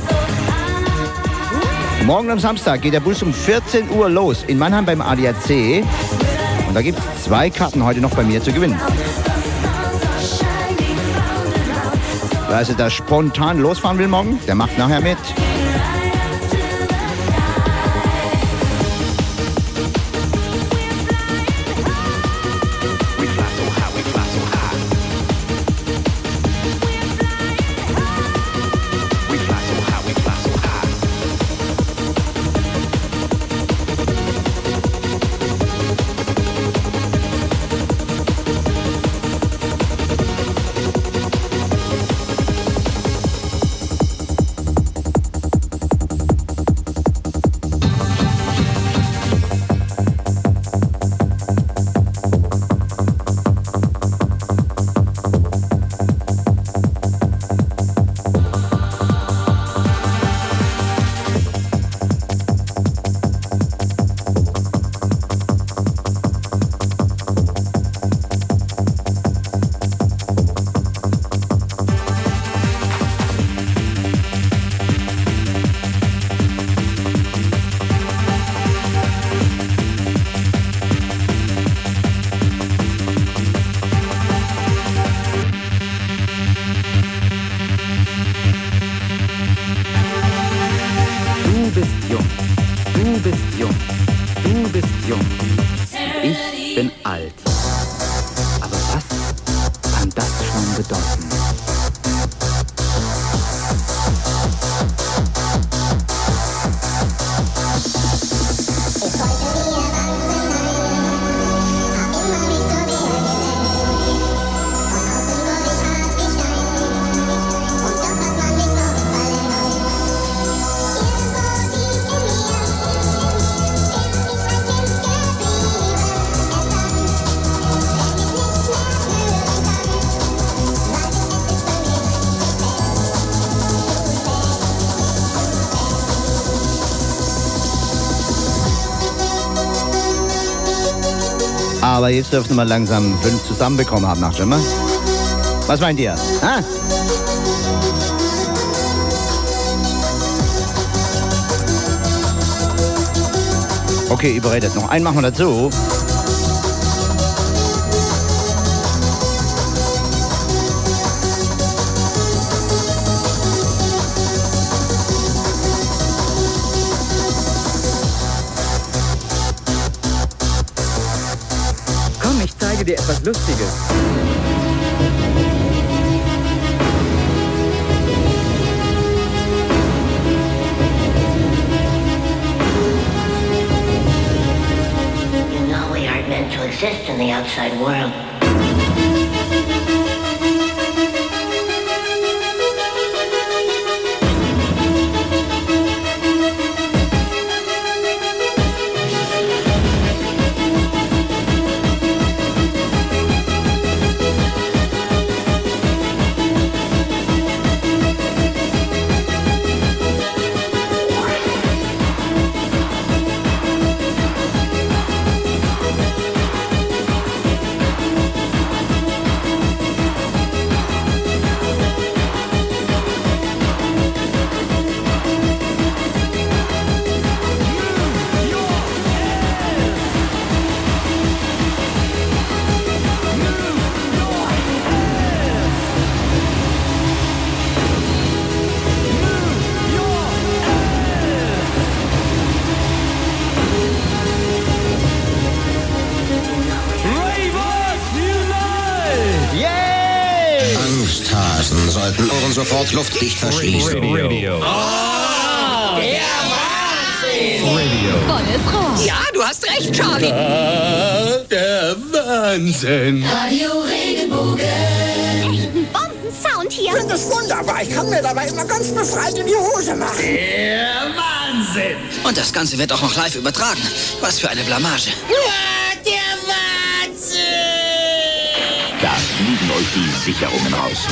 Speaker 2: Morgen am Samstag geht der Bus um 14 Uhr los in Mannheim beim ADAC. Und da gibt es 2 Karten heute noch bei mir zu gewinnen. Wer also da spontan losfahren will morgen, der macht nachher mit. Aber jetzt dürften wir langsam 5 zusammenbekommen haben nach Gemma. Was meint ihr? Ha? Okay, überredet. Noch einen machen wir dazu.
Speaker 8: Dir etwas Lustiges.
Speaker 5: You know we aren't meant to exist in the outside world.
Speaker 11: Sollten Ohren sofort luftdicht verschließen.
Speaker 15: Radio.
Speaker 5: Oh, der Wahnsinn!
Speaker 15: Radio.
Speaker 5: Volles Rohr. Ja, du hast recht, Charlie.
Speaker 15: Der Wahnsinn.
Speaker 7: Radio Regenbogen.
Speaker 10: Echt ein Bombensound hier.
Speaker 13: Ich finde es wunderbar. Ich kann mir dabei immer ganz befreit in die Hose machen.
Speaker 15: Der Wahnsinn.
Speaker 16: Wahnsinn!
Speaker 13: Und das Ganze wird auch noch live übertragen. Was für eine Blamage.
Speaker 5: Der Wahnsinn!
Speaker 14: Da fliegen euch die Sicherungen raus.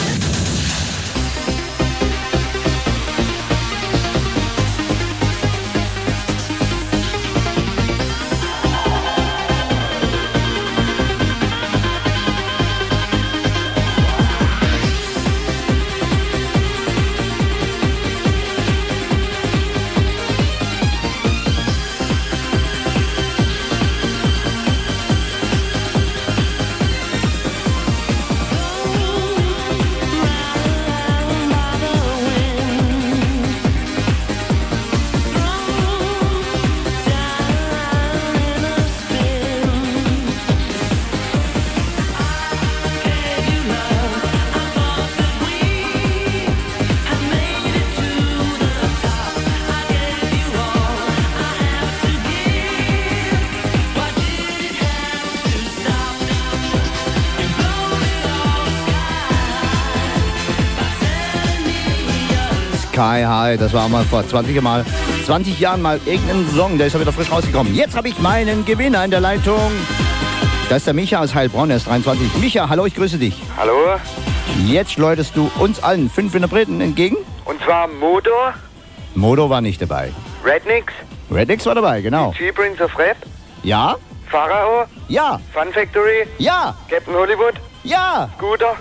Speaker 2: Sky High, das war mal vor 20 Jahren mal irgendein Song, der ist ja wieder frisch rausgekommen. Jetzt habe ich meinen Gewinner in der Leitung. Das ist der Micha aus Heilbronn, er ist 23. Micha, hallo, ich grüße dich.
Speaker 18: Hallo.
Speaker 2: Jetzt läutest du uns allen 5 Interpreten entgegen.
Speaker 18: Und zwar Modo.
Speaker 2: Modo war nicht dabei.
Speaker 18: Rednix.
Speaker 2: Rednix war dabei, genau.
Speaker 18: G-Prince of Rap.
Speaker 2: Ja.
Speaker 18: Pharao.
Speaker 2: Ja.
Speaker 18: Fun Factory.
Speaker 2: Ja.
Speaker 18: Captain Hollywood.
Speaker 2: Ja.
Speaker 18: Scooter.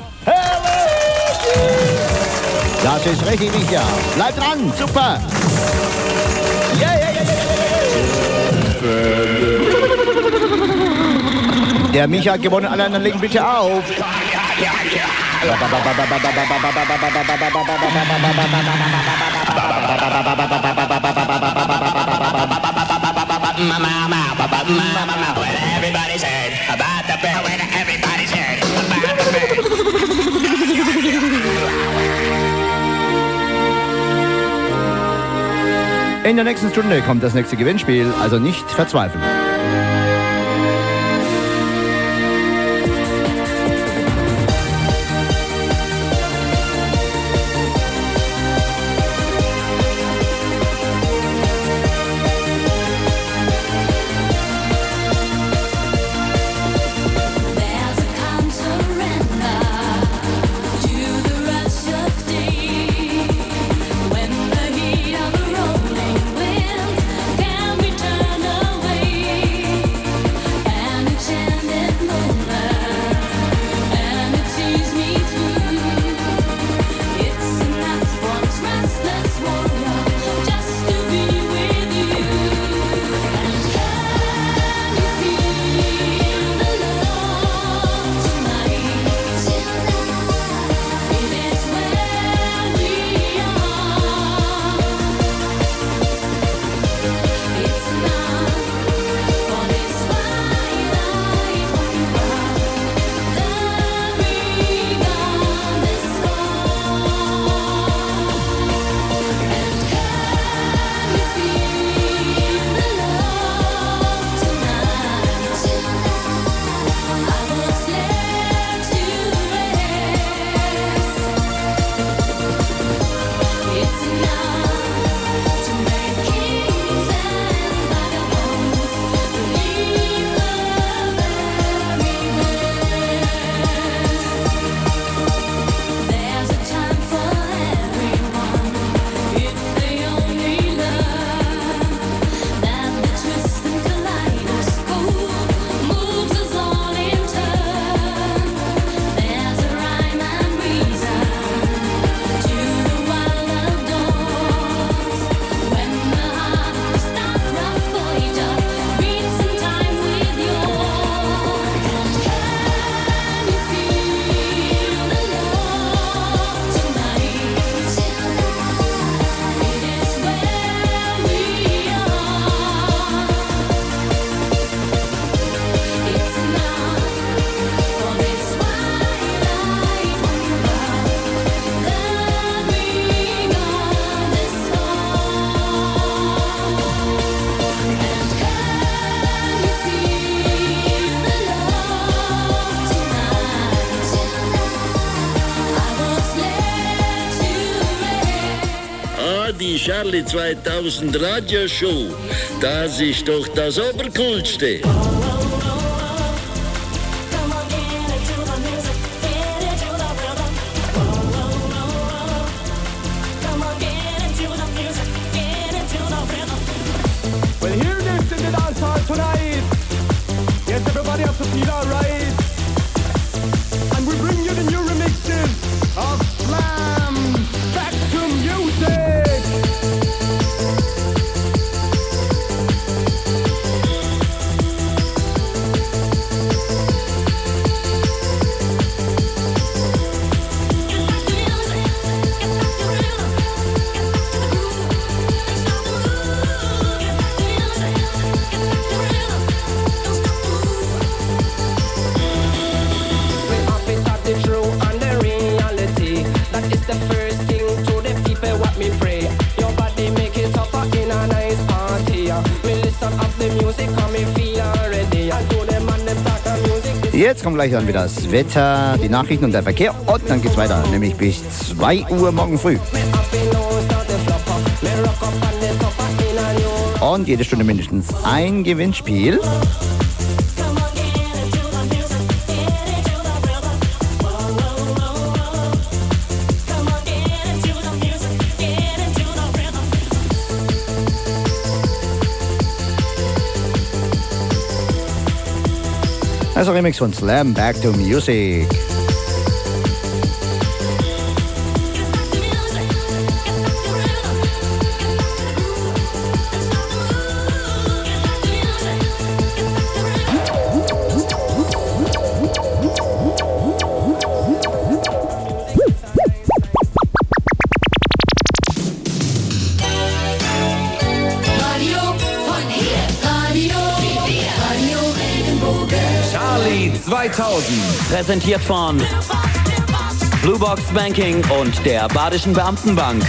Speaker 2: Das ist richtig, Micha. Bleib dran, super. Der Micha hat gewonnen, alle anderen legen bitte auf. In der nächsten Stunde kommt das nächste Gewinnspiel, also nicht verzweifeln.
Speaker 7: When the heat of the rolling wind can be turned away.
Speaker 12: Charlie 2000 Radioshow. Das ist doch das Obercoolste.
Speaker 16: Well, hear this in the dance hall tonight. Yes, everybody has to feel alright. And we bring you the new remixes of Slam. Back to music.
Speaker 2: Jetzt kommt gleich dann wieder das Wetter, die Nachrichten und der Verkehr und dann geht's weiter, nämlich bis 2 Uhr morgen früh. Und jede Stunde mindestens ein Gewinnspiel. Also Remix von Slam, Back to Music.
Speaker 1: Charlie 2000. Präsentiert von Blue Box Banking und der Badischen Beamtenbank.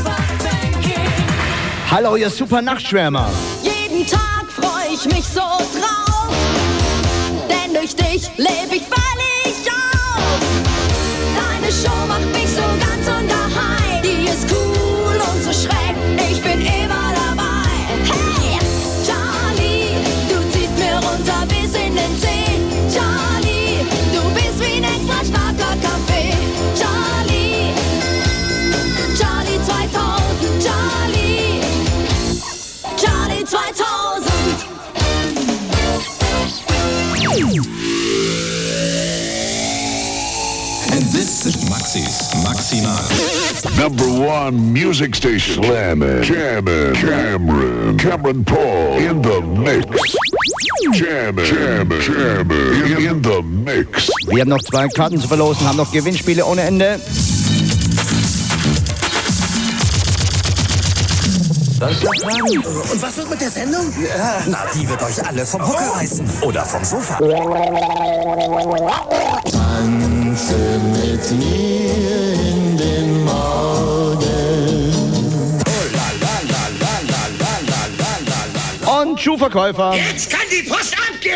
Speaker 2: Hallo, ihr super Nachtschwärmer.
Speaker 7: Jeden Tag freu ich mich so drauf, denn durch dich lebe ich völlig auf. Deine Show macht mich so ganz undaheim. Die ist cool und so schräg, ich bin immer dabei. Hey, Charlie, du ziehst mir runter bis in den Zeh. Charlie, du bist wie ein extra starker Kaffee. Charlie, Charlie 2000, Charlie, Charlie 2000.
Speaker 9: And this is Maxis Maximal.
Speaker 6: #1 music station. Jammin'. Cameron Paul in the mix. Jammin'. In the mix.
Speaker 2: Wir haben noch 2 Karten zu verlosen, haben noch Gewinnspiele ohne Ende.
Speaker 19: Darf ich mal fragen? Und was wird mit der Sendung? Ja, na, die wird euch alle vom Hocker reißen. Oder vom Sofa.
Speaker 20: Tanze mit mir in den Morgen.
Speaker 2: Und Schuhverkäufer.
Speaker 5: Jetzt kann die Post abgehen!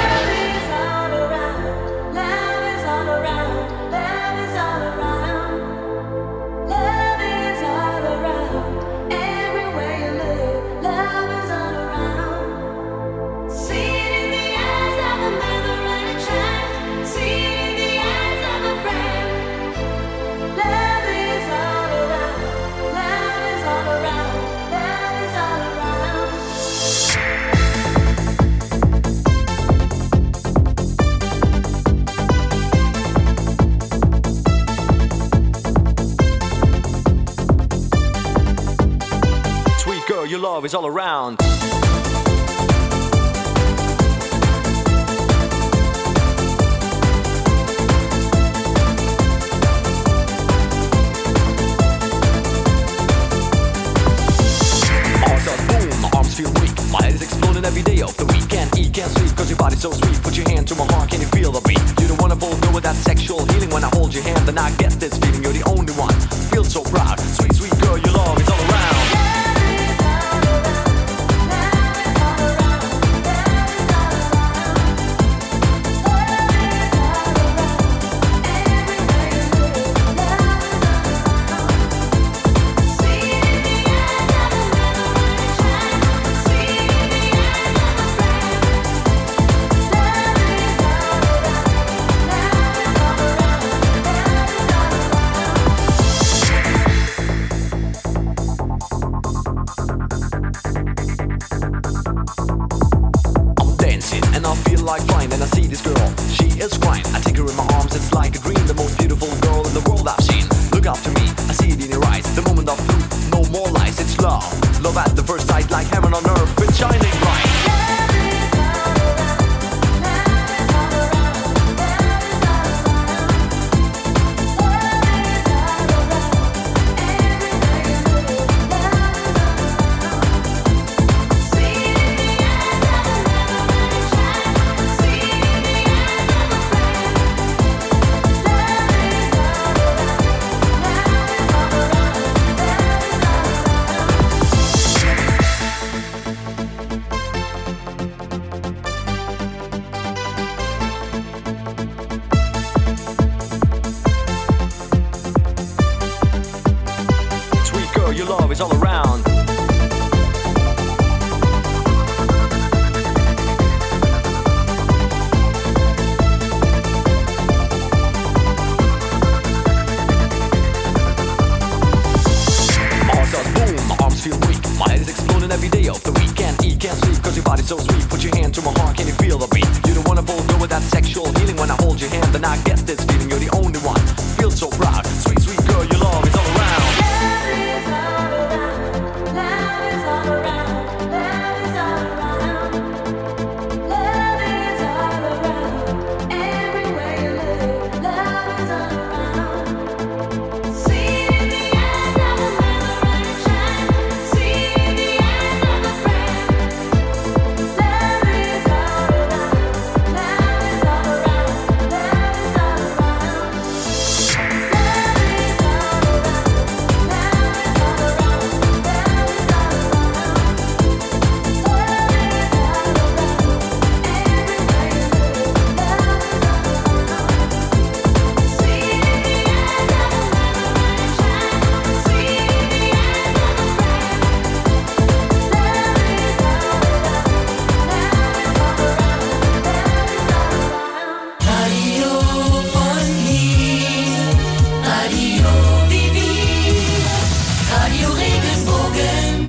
Speaker 24: Your love is all around. Arms feel weak, my head is exploding every day of the week. Can't eat, can't sleep, cause your body's so sweet. Put your hand to my heart, can you feel the beat? You don't wanna fulfill with that sexual healing. When I hold your hand, then I get this feeling. You're the only one, feel so proud. Sweet, sweet girl, your love is all around. when I see this girl. She is crying, I take her in my arms, it's like a dream. The most beautiful girl in the world I've seen. Look up to me, I see it in your eyes. The moment of truth, no more lies, it's love. Love at the first sight, like heaven on earth, it's shining bright. Your love is all around. Boom, my arms feel weak. My head is exploding every day of the week. Can't eat, can't sleep, cause your body's so sweet. Put your hand to my heart, can you feel the beat? You're the wonderful girl with that sexual healing. When I hold your hand, then I get this